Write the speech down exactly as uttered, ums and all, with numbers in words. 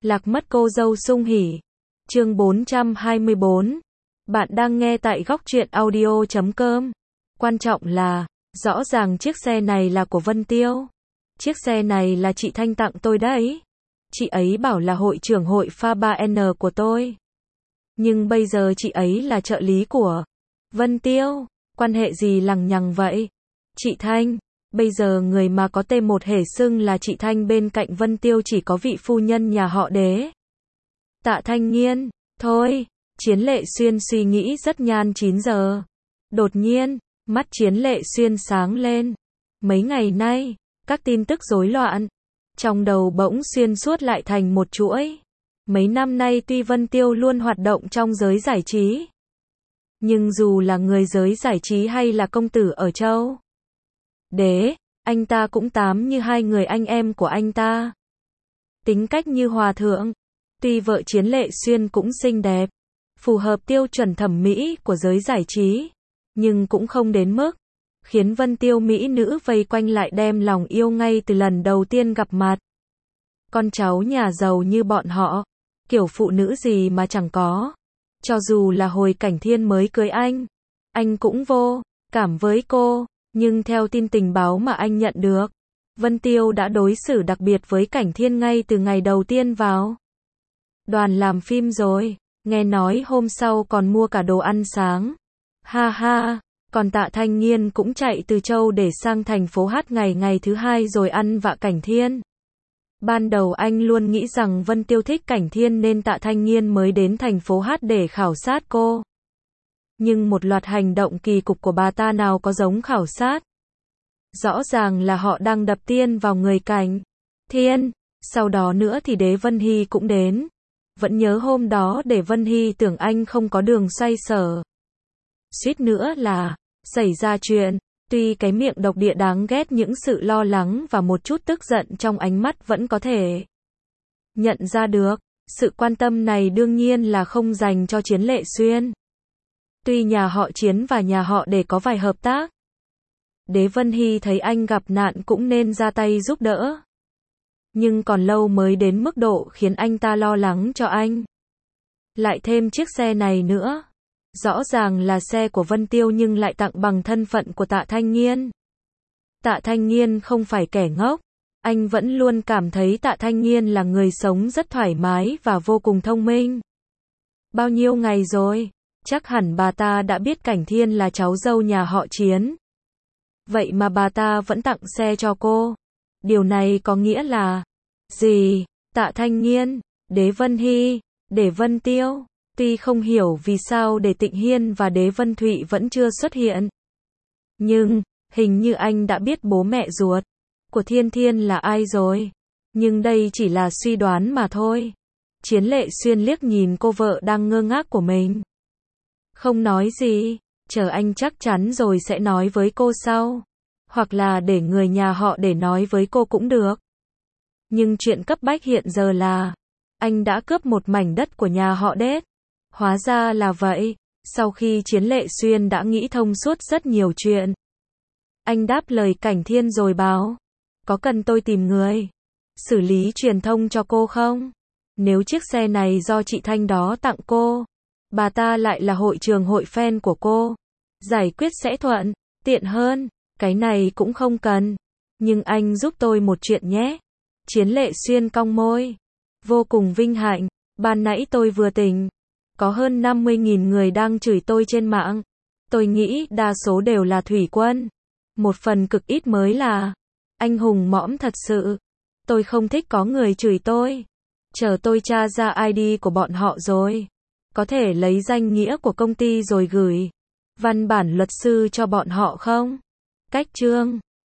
Lạc mất cô dâu sung hỉ. Chương bốn trăm hai mươi bốn. Bạn đang nghe tại góc truyện audio chấm com. Quan trọng là, rõ ràng chiếc xe này là của Vân Tiêu. Chiếc xe này là chị Thanh tặng tôi đấy. Chị ấy bảo là hội trưởng hội pha ba N của tôi. Nhưng bây giờ chị ấy là trợ lý của Vân Tiêu. Quan hệ gì lằng nhằng vậy? Chị Thanh, bây giờ người mà có tên một hề xưng là chị Thanh bên cạnh Vân Tiêu chỉ có vị phu nhân nhà họ Đế. Tạ Thanh Nghiên, thôi, Chiến Lệ Xuyên suy nghĩ rất nhan chín giờ. Đột nhiên, mắt Chiến Lệ Xuyên sáng lên. Mấy ngày nay, các tin tức rối loạn. Trong đầu bỗng xuyên suốt lại thành một chuỗi. Mấy năm nay tuy Vân Tiêu luôn hoạt động trong giới giải trí. Nhưng dù là người giới giải trí hay là công tử ở châu Đế, anh ta cũng tám như hai người anh em của anh ta. Tính cách như hòa thượng. Tuy vợ Chiến Lệ Xuyên cũng xinh đẹp, phù hợp tiêu chuẩn thẩm mỹ của giới giải trí, nhưng cũng không đến mức khiến Vân Tiêu mỹ nữ vây quanh lại đem lòng yêu ngay từ lần đầu tiên gặp mặt. Con cháu nhà giàu như bọn họ, kiểu phụ nữ gì mà chẳng có. Cho dù là hồi Cảnh Thiên mới cưới anh, anh cũng vô cảm với cô, nhưng theo tin tình báo mà anh nhận được, Vân Tiêu đã đối xử đặc biệt với Cảnh Thiên ngay từ ngày đầu tiên vào đoàn làm phim rồi, nghe nói hôm sau còn mua cả đồ ăn sáng. Ha ha, còn Tạ Thanh Nghiên cũng chạy từ châu để sang thành phố Hát ngày ngày thứ hai rồi ăn vạ Cảnh Thiên. Ban đầu anh luôn nghĩ rằng Vân Tiêu thích Cảnh Thiên nên Tạ Thanh Nghiên mới đến thành phố Hát để khảo sát cô. Nhưng một loạt hành động kỳ cục của bà ta nào có giống khảo sát. Rõ ràng là họ đang đập tiên vào người Cảnh Thiên. Sau đó nữa thì Đế Vân Hy cũng đến. Vẫn nhớ hôm đó Đế Vân Hy tưởng anh không có đường xoay sở. Suýt nữa là xảy ra chuyện. Tuy cái miệng độc địa đáng ghét, những sự lo lắng và một chút tức giận trong ánh mắt vẫn có thể nhận ra được. Sự quan tâm này đương nhiên là không dành cho Chiến Lệ Xuyên. Tuy nhà họ Chiến và nhà họ Đế có vài hợp tác, Đế Vân Hy thấy anh gặp nạn cũng nên ra tay giúp đỡ. Nhưng còn lâu mới đến mức độ khiến anh ta lo lắng cho anh. Lại thêm chiếc xe này nữa. Rõ ràng là xe của Vân Tiêu nhưng lại tặng bằng thân phận của Tạ Thanh Nghiên. Tạ Thanh Nghiên không phải kẻ ngốc. Anh vẫn luôn cảm thấy Tạ Thanh Nghiên là người sống rất thoải mái và vô cùng thông minh. Bao nhiêu ngày rồi, chắc hẳn bà ta đã biết Cảnh Thiên là cháu dâu nhà họ Chiến. Vậy mà bà ta vẫn tặng xe cho cô. Điều này có nghĩa là gì? Tạ Thanh Nghiên, Đế Vân Hy, Đế Vân Tiêu. Tuy không hiểu vì sao Đế Tịnh Hiên và Đế Vân Thụy vẫn chưa xuất hiện. Nhưng, hình như anh đã biết bố mẹ ruột của Thiên Thiên là ai rồi. Nhưng đây chỉ là suy đoán mà thôi. Chiến Lệ Xuyên liếc nhìn cô vợ đang ngơ ngác của mình. Không nói gì, chờ anh chắc chắn rồi sẽ nói với cô sau. Hoặc là để người nhà họ để nói với cô cũng được. Nhưng chuyện cấp bách hiện giờ là anh đã cướp một mảnh đất của nhà họ Đế. Hóa ra là vậy. Sau khi Chiến Lệ Xuyên đã nghĩ thông suốt rất nhiều chuyện, anh đáp lời Cảnh Thiên rồi báo, có cần tôi tìm người xử lý truyền thông cho cô không? Nếu chiếc xe này do chị Thanh đó tặng cô, bà ta lại là hội trưởng hội fan của cô, giải quyết sẽ thuận tiện hơn. Cái này cũng không cần. Nhưng anh giúp tôi một chuyện nhé. Chiến Lệ Xuyên cong môi. Vô cùng vinh hạnh. Ban nãy tôi vừa tỉnh. Có hơn năm mươi nghìn người đang chửi tôi trên mạng. Tôi nghĩ đa số đều là thủy quân. Một phần cực ít mới là anh hùng mõm thật sự. Tôi không thích có người chửi tôi. Chờ tôi tra ra I D của bọn họ rồi. Có thể lấy danh nghĩa của công ty rồi gửi văn bản luật sư cho bọn họ không? Cách chương